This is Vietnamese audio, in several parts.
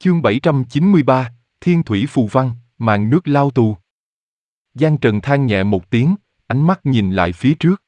Chương 793, Thiên Thủy Phù Văn, màn nước lao tù. Giang Trần than nhẹ một tiếng, ánh mắt nhìn lại phía trước.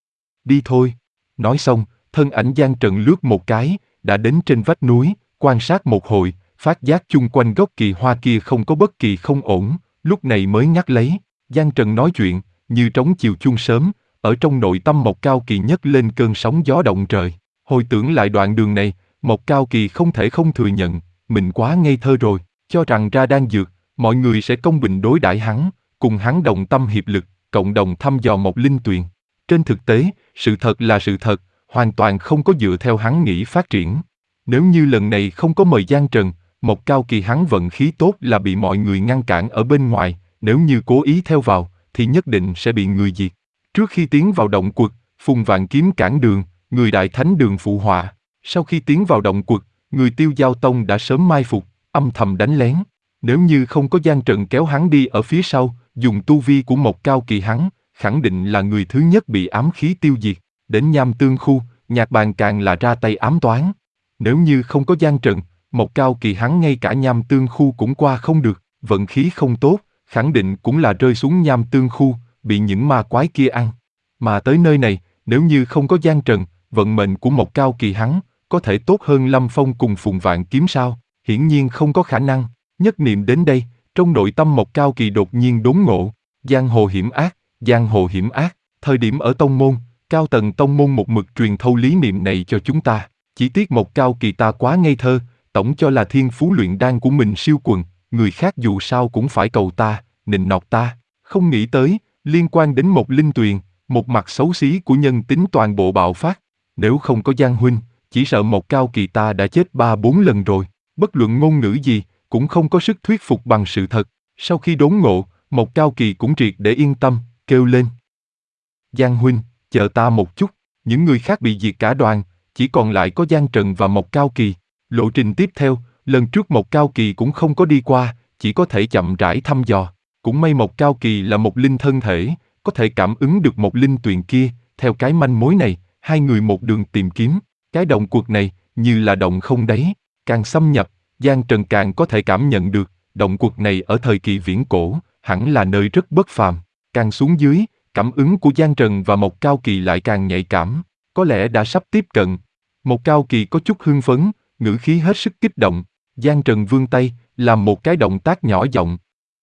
Đi thôi. Nói xong, thân ảnh Giang Trần lướt một cái, đã đến trên vách núi, quan sát một hồi, phát giác chung quanh gốc kỳ hoa kia không có bất kỳ không ổn, lúc này mới ngắt lấy. Giang Trần nói chuyện, như trống chiều chuông sớm, ở trong nội tâm Mộc Cao Kỳ nhấc lên cơn sóng gió động trời. Hồi tưởng lại đoạn đường này, Mộc Cao Kỳ không thể không thừa nhận, mình quá ngây thơ rồi, cho rằng ra đan dược, mọi người sẽ công bình đối đãi hắn, cùng hắn đồng tâm hiệp lực, cộng đồng thăm dò Mộc Linh Tuyền. Trên thực tế, sự thật là sự thật, hoàn toàn không có dựa theo hắn nghĩ phát triển. Nếu như lần này không có mời Giang Trần, Mộc Cao Kỳ hắn vận khí tốt là bị mọi người ngăn cản ở bên ngoài, nếu như cố ý theo vào, thì nhất định sẽ bị người diệt. Trước khi tiến vào động quật, Phùng Vạn Kiếm cản đường, người Đại Thánh Đường phụ họa. Sau khi tiến vào động quật, người Tiêu Giao Tông đã sớm mai phục, âm thầm đánh lén. Nếu như không có Giang Trần kéo hắn đi ở phía sau, dùng tu vi của Mộc Cao Kỳ hắn, khẳng định là người thứ nhất bị ám khí tiêu diệt. Đến Nham Tương Khu, Nhạc Bàn càng là ra tay ám toán. Nếu như không có Giang Trần, Mộc Cao Kỳ hắn ngay cả Nham Tương Khu cũng qua không được, vận khí không tốt, khẳng định cũng là rơi xuống Nham Tương Khu, bị những ma quái kia ăn. Mà tới nơi này, nếu như không có Giang Trần, vận mệnh của Mộc Cao Kỳ hắn, có thể tốt hơn Lâm Phong cùng Phùng Vạn Kiếm sao? Hiển nhiên không có khả năng. Nhất niệm đến đây, trong nội tâm Mộc Cao Kỳ đột nhiên đốn ngộ, giang hồ hiểm ác, giang hồ hiểm ác. Thời điểm ở tông môn, cao tầng tông môn một mực truyền thâu lý niệm này cho chúng ta. Chỉ tiếc Mộc Cao Kỳ ta quá ngây thơ, tổng cho là thiên phú luyện đan của mình siêu quần, người khác dù sao cũng phải cầu ta, nịnh nọt ta. Không nghĩ tới, liên quan đến Mộc Linh Tuyền, một mặt xấu xí của nhân tính toàn bộ bạo phát. Nếu không có Giang huynh, chỉ sợ Mộc Cao Kỳ ta đã chết 3-4 lần rồi. Bất luận ngôn ngữ gì, cũng không có sức thuyết phục bằng sự thật. Sau khi đốn ngộ, Mộc Cao Kỳ cũng triệt để yên tâm, kêu lên. Giang huynh, chờ ta một chút. Những người khác bị diệt cả đoàn, chỉ còn lại có Giang Trần và Mộc Cao Kỳ. Lộ trình tiếp theo, lần trước Mộc Cao Kỳ cũng không có đi qua, chỉ có thể chậm rãi thăm dò. Cũng may Mộc Cao Kỳ là một linh thân thể, có thể cảm ứng được Mộc Linh Tuyền kia. Theo cái manh mối này, hai người một đường tìm kiếm. Cái động quật này, như là động không đáy. Càng xâm nhập, Giang Trần càng có thể cảm nhận được, động quật này ở thời kỳ viễn cổ, hẳn là nơi rất bất phàm. Càng xuống dưới, cảm ứng của Giang Trần và Mộc Cao Kỳ lại càng nhạy cảm, có lẽ đã sắp tiếp cận. Mộc Cao Kỳ có chút hưng phấn, ngữ khí hết sức kích động. Giang Trần vươn tay, làm một cái động tác nhỏ giọng.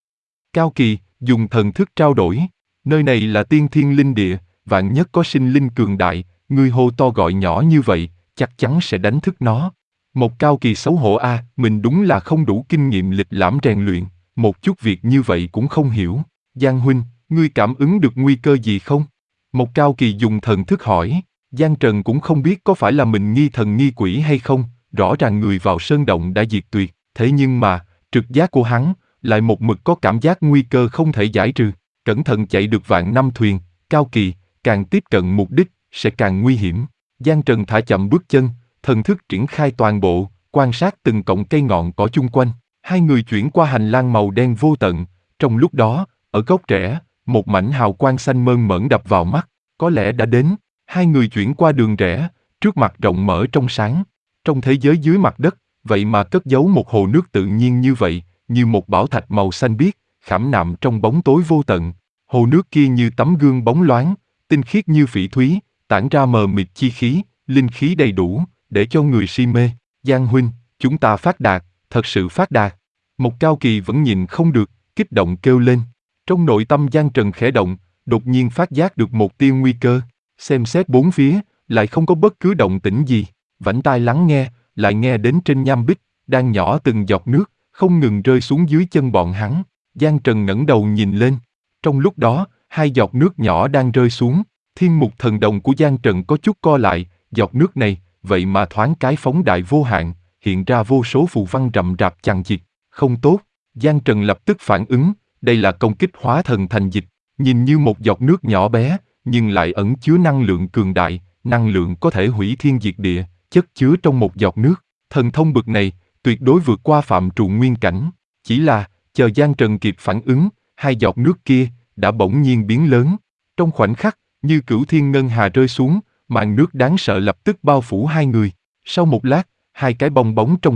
Cao Kỳ, dùng thần thức trao đổi. Nơi này là tiên thiên linh địa, vạn nhất có sinh linh cường đại, ngươi hô to gọi nhỏ như vậy, chắc chắn sẽ đánh thức nó. Mộc Cao Kỳ xấu hổ mình đúng là không đủ kinh nghiệm lịch lãm rèn luyện, một chút việc như vậy cũng không hiểu. Giang huynh, ngươi cảm ứng được nguy cơ gì không? Mộc Cao Kỳ dùng thần thức hỏi. Giang Trần cũng không biết có phải là mình nghi thần nghi quỷ hay không, rõ ràng người vào sơn động đã diệt tuyệt, thế nhưng mà, trực giác của hắn, lại một mực có cảm giác nguy cơ không thể giải trừ. Cẩn thận chạy được vạn năm thuyền, Cao Kỳ, càng tiếp cận mục đích, sẽ càng nguy hiểm. Giang Trần thả chậm bước chân, thần thức triển khai toàn bộ, quan sát từng cọng cây ngọn cỏ chung quanh. Hai người chuyển qua hành lang màu đen vô tận, trong lúc đó, ở góc rẽ, một mảnh hào quang xanh mơn mởn đập vào mắt, có lẽ đã đến. Hai người chuyển qua đường rẽ, trước mặt rộng mở trong sáng. Trong thế giới dưới mặt đất, vậy mà cất giấu một hồ nước tự nhiên như vậy, như một bảo thạch màu xanh biếc, khảm nạm trong bóng tối vô tận. Hồ nước kia như tấm gương bóng loáng, tinh khiết như phỉ thúy, tản ra mờ mịt chi khí, linh khí đầy đủ, để cho người si mê. Giang huynh, chúng ta phát đạt, thật sự phát đạt. Mộc Cao Kỳ vẫn nhìn không được, kích động kêu lên. Trong nội tâm Giang Trần khẽ động, đột nhiên phát giác được một tia nguy cơ. Xem xét bốn phía, lại không có bất cứ động tĩnh gì. Vảnh tai lắng nghe, lại nghe đến trên nham bích, đang nhỏ từng giọt nước, không ngừng rơi xuống dưới chân bọn hắn. Giang Trần ngẩng đầu nhìn lên. Trong lúc đó, hai giọt nước nhỏ đang rơi xuống. Thiên mục thần đồng của Giang Trần có chút co lại, giọt nước này, vậy mà thoáng cái phóng đại vô hạn, hiện ra vô số phù văn rậm rạp chằng chịt. Không tốt, Giang Trần lập tức phản ứng, đây là công kích hóa thần thành dịch. Nhìn như một giọt nước nhỏ bé, nhưng lại ẩn chứa năng lượng cường đại, năng lượng có thể hủy thiên diệt địa, chất chứa trong một giọt nước. Thần thông bực này, tuyệt đối vượt qua phạm trù nguyên cảnh. Chỉ là, chờ Giang Trần kịp phản ứng, hai giọt nước kia, đã bỗng nhiên biến lớn. Trong khoảnh khắc, như cửu thiên ngân hà rơi xuống, màn nước đáng sợ lập tức bao phủ hai người. Sau một lát, hai cái bong bóng trong suốt,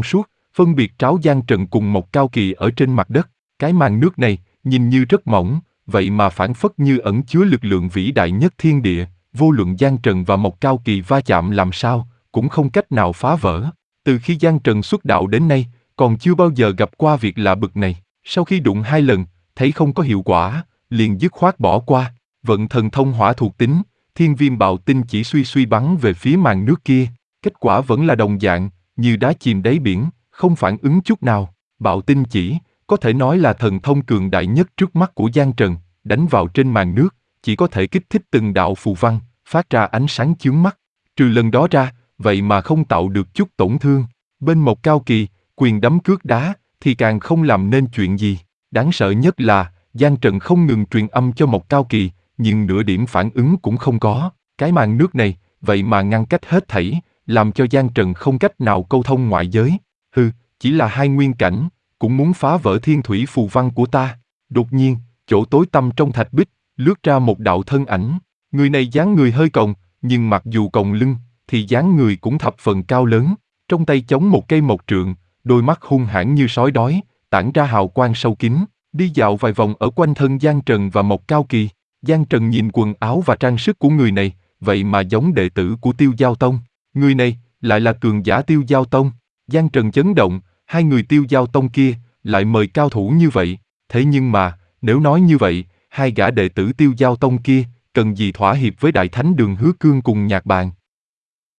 phân biệt tráo Giang Trần cùng Mộc Cao Kỳ ở trên mặt đất. Cái màn nước này, nhìn như rất mỏng, vậy mà phảng phất như ẩn chứa lực lượng vĩ đại nhất thiên địa, vô luận Giang Trần và Mộc Cao Kỳ va chạm làm sao, cũng không cách nào phá vỡ. Từ khi Giang Trần xuất đạo đến nay, còn chưa bao giờ gặp qua việc lạ bực này. Sau khi đụng 2 lần, thấy không có hiệu quả, liền dứt khoát bỏ qua. Vận thần thông hỏa thuộc tính, thiên viêm bạo tinh chỉ suy bắn về phía màn nước kia. Kết quả vẫn là đồng dạng, như đá chìm đáy biển, không phản ứng chút nào. Bạo tinh chỉ, có thể nói là thần thông cường đại nhất trước mắt của Giang Trần, đánh vào trên màn nước, chỉ có thể kích thích từng đạo phù văn, phát ra ánh sáng chướng mắt. Trừ lần đó ra, vậy mà không tạo được chút tổn thương. Bên Mộc Cao Kỳ, quyền đấm cước đá, thì càng không làm nên chuyện gì. Đáng sợ nhất là, Giang Trần không ngừng truyền âm cho Mộc Cao Kỳ, nhưng nửa điểm phản ứng cũng không có. Cái màn nước này, vậy mà ngăn cách hết thảy, làm cho Giang Trần không cách nào câu thông ngoại giới. Chỉ là 2 nguyên cảnh, cũng muốn phá vỡ thiên thủy phù văn của ta. Đột nhiên, chỗ tối tăm trong thạch bích, lướt ra một đạo thân ảnh. Người này dáng người hơi còng, nhưng mặc dù còng lưng, thì dáng người cũng thập phần cao lớn. Trong tay chống một cây mộc trượng, đôi mắt hung hãn như sói đói, tản ra hào quang sâu kín, đi dạo vài vòng ở quanh thân Giang Trần và Mộc Cao Kỳ. Giang Trần nhìn quần áo và trang sức của người này, vậy mà giống đệ tử của Tiêu Giao Tông. Người này, lại là cường giả Tiêu Giao Tông. Giang Trần chấn động, 2 người Tiêu Giao Tông kia, lại mời cao thủ như vậy. Thế nhưng mà, nếu nói như vậy, 2 gã đệ tử Tiêu Giao Tông kia, cần gì thỏa hiệp với Đại Thánh Đường Hứa Cương cùng Nhạc Bàn.